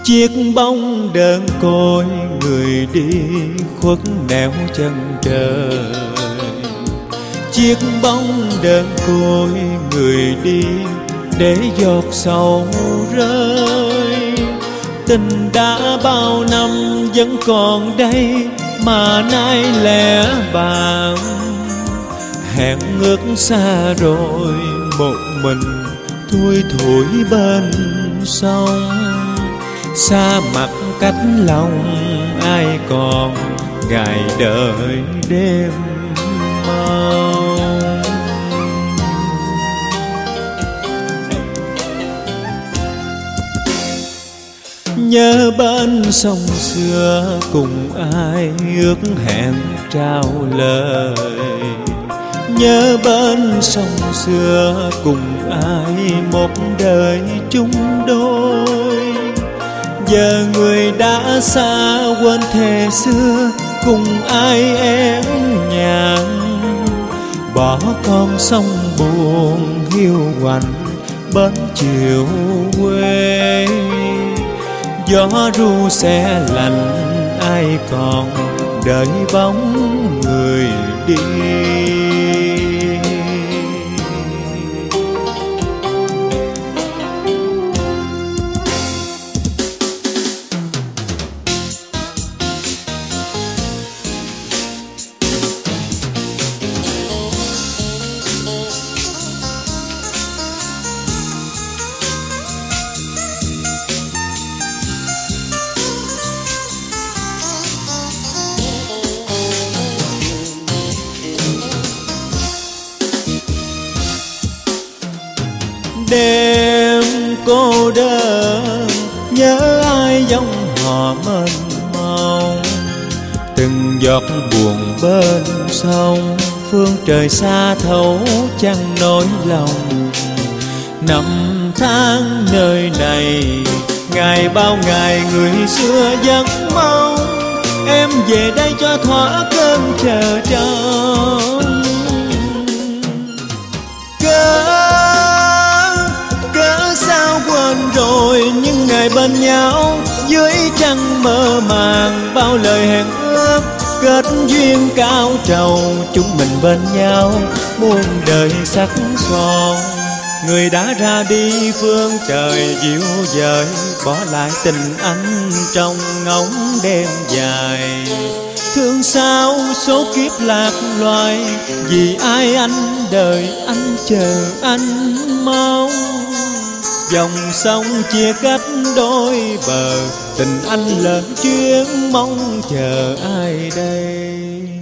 Chiếc bóng đơn côi người đi khuất nẻo chân trời. Chiếc bóng đơn côi người đi để giọt sầu rơi. Tình đã bao năm vẫn còn đây mà nay lẻ bàng. Hẹn ước xa rồi một mình thui thủi bên sông. Xa mặt cách lòng ai còn ngày đợi đêm mong. Nhớ bên sông xưa cùng ai ước hẹn trao lời. Nhớ bên sông xưa cùng ai một đời chung đôi. Giờ người đã xa quên thề xưa cùng ai én nhàn. Bỏ con sông buồn hiu quạnh bên chiều quê. Gió ru se lạnh ai còn đợi bóng người đi. Đêm cô đơn nhớ ai dòng họ mênh mông. Từng giọt buồn bên sông phương trời xa thấu chẳng nỗi lòng. Năm tháng nơi này ngày bao ngày người xưa vẫn mong. Em về đây cho thỏa cơn chờ trông. Rồi những ngày bên nhau dưới trăng mơ màng. Bao lời hẹn ước kết duyên cao trầu. Chúng mình bên nhau muôn đời sắc son. Người đã ra đi phương trời dịu dời. Bỏ lại tình anh trong ngóng đêm dài. Thương sao số kiếp lạc loài. Vì ai anh đợi anh chờ anh mong. Dòng sông chia cách đôi bờ. Tình anh lỡ chuyến mong chờ ai đây.